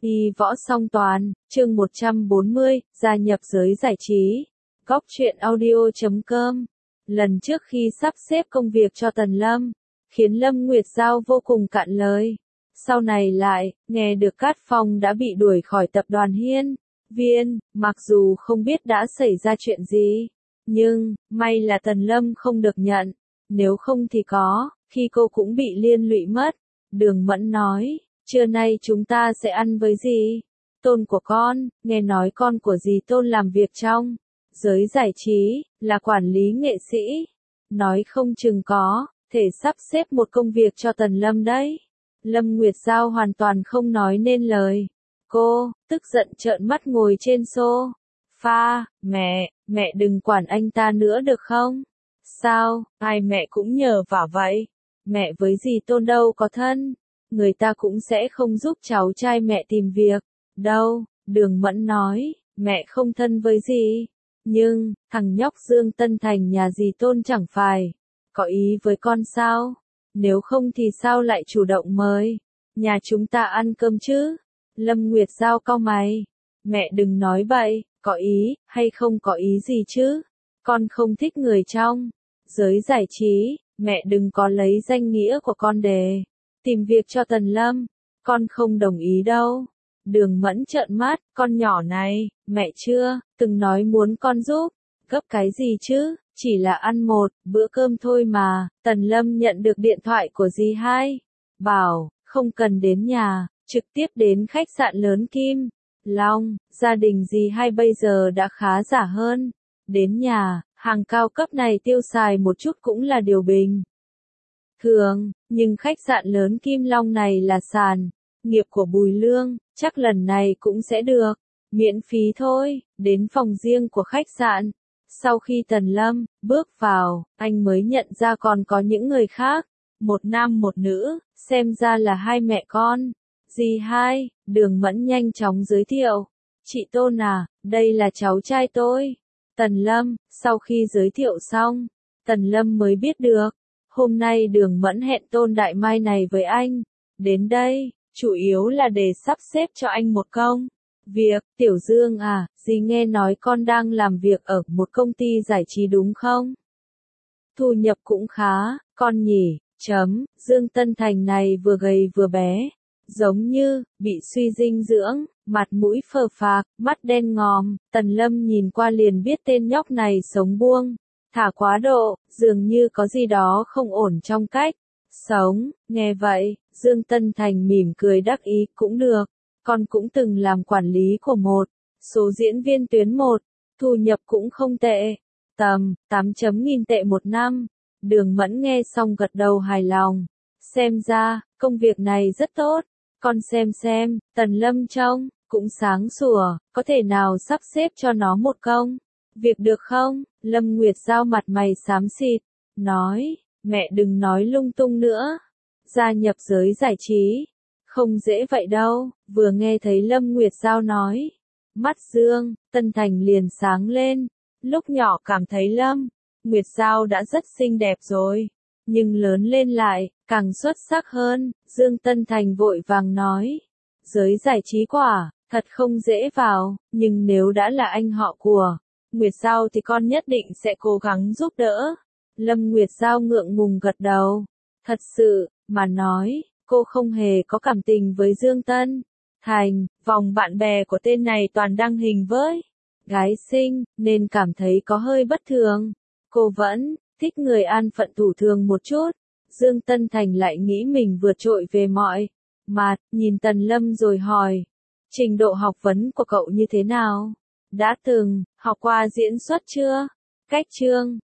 Y võ song toàn, chương 140, gia nhập giới giải trí. Góc truyện audio.com. Lần trước khi sắp xếp công việc cho Tần Lâm, khiến Lâm Nguyệt Giao vô cùng cạn lời. Sau này lại, nghe được Cát Phong đã bị đuổi khỏi tập đoàn Hiên Viên, mặc dù không biết đã xảy ra chuyện gì. Nhưng, may là Tần Lâm không được nhận. Nếu không thì khi cô cũng bị liên lụy mất. Đường Mẫn nói, trưa nay chúng ta sẽ ăn với gì? Tôn của con, nghe nói con của dì Tôn làm việc trong giới giải trí, là quản lý nghệ sĩ. Nói không chừng thể sắp xếp một công việc cho Tần Lâm đấy. Lâm Nguyệt Giao hoàn toàn không nói nên lời. Cô, tức giận trợn mắt ngồi trên sofa. Mẹ đừng quản anh ta nữa được không? Sao, ai mẹ cũng nhờ vả vậy? Mẹ với dì Tôn đâu có thân. Người ta cũng sẽ không giúp cháu trai mẹ tìm việc. Đâu, Đường Mẫn nói, mẹ không thân với dì. Nhưng, thằng nhóc Dương Tân Thành nhà dì Tôn chẳng phải có ý với con sao? Nếu không thì sao lại chủ động mời nhà chúng ta ăn cơm chứ? Lâm Nguyệt Giao cau mày. Mẹ đừng nói bậy, có ý, hay không có ý gì chứ? Con không thích người trong giới giải trí, mẹ đừng có lấy danh nghĩa của con để tìm việc cho Tần Lâm. Con không đồng ý đâu. Đường Mẫn trợn mắt, con nhỏ này, mẹ chưa từng nói muốn con giúp. Gấp cái gì chứ, chỉ là ăn một bữa cơm thôi mà. Tần Lâm nhận được điện thoại của dì hai. Bảo, không cần đến nhà, trực tiếp đến khách sạn lớn Kim Long. Gia đình dì hai bây giờ đã khá giả hơn. Đến nhà, hàng cao cấp này tiêu xài một chút cũng là điều bình thường, nhưng khách sạn lớn Kim Long này là sản nghiệp của Bùi Lương, chắc lần này cũng sẽ được miễn phí thôi. Đến phòng riêng của khách sạn, sau khi Tần Lâm bước vào, anh mới nhận ra còn có những người khác, một nam một nữ, xem ra là hai mẹ con. Dì hai, Đường Mẫn nhanh chóng giới thiệu. Chị Tôn à, đây là cháu trai tôi. Tần Lâm, sau khi giới thiệu xong, Tần Lâm mới biết được. Hôm nay Đường Mẫn hẹn Tôn Đại Mai này với anh. Đến đây, chủ yếu là để sắp xếp cho anh một công việc. Tiểu Dương à, dì nghe nói con đang làm việc ở một công ty giải trí đúng không? Thu nhập cũng khá, con nhỉ. Dương Tân Thành này vừa gầy vừa bé, giống như bị suy dinh dưỡng, mặt mũi phờ phạc, mắt đen ngòm. Tần Lâm nhìn qua liền biết tên nhóc này sống buông thả quá độ, dường như có gì đó không ổn trong cách sống. Nghe vậy, Dương Tân Thành mỉm cười đắc ý, cũng được, con cũng từng làm quản lý của một số diễn viên tuyến một, thu nhập cũng không tệ, tầm 8.000 tệ một năm. Đường Mẫn nghe xong gật đầu hài lòng. Xem ra, công việc này rất tốt. Con xem, Tần Lâm trông cũng sáng sủa, có thể nào sắp xếp cho nó một công việc được không? Lâm Nguyệt Giao mặt mày xám xịt, nói, mẹ đừng nói lung tung nữa. Gia nhập giới giải trí, không dễ vậy đâu. Vừa nghe thấy Lâm Nguyệt Giao nói, mắt Dương Tân Thành liền sáng lên. Lúc nhỏ cảm thấy Lâm Nguyệt Giao đã rất xinh đẹp rồi, nhưng lớn lên lại càng xuất sắc hơn. Dương Tân Thành vội vàng nói, giới giải trí quả thật không dễ vào, nhưng nếu đã là anh họ của Nguyệt Giao thì con nhất định sẽ cố gắng giúp đỡ. Lâm Nguyệt Giao ngượng ngùng gật đầu. Thật sự mà nói, cô không hề có cảm tình với Dương Tân Thành. Vòng bạn bè của tên này toàn đăng hình với gái xinh, nên cảm thấy có hơi bất thường. Cô vẫn thích người an phận thủ thường một chút. Dương Tân Thành lại nghĩ mình vượt trội về mọi mặt, nhìn Tần Lâm rồi hỏi, trình độ học vấn của cậu như thế nào? Đã từng học qua diễn xuất chưa? Cách chương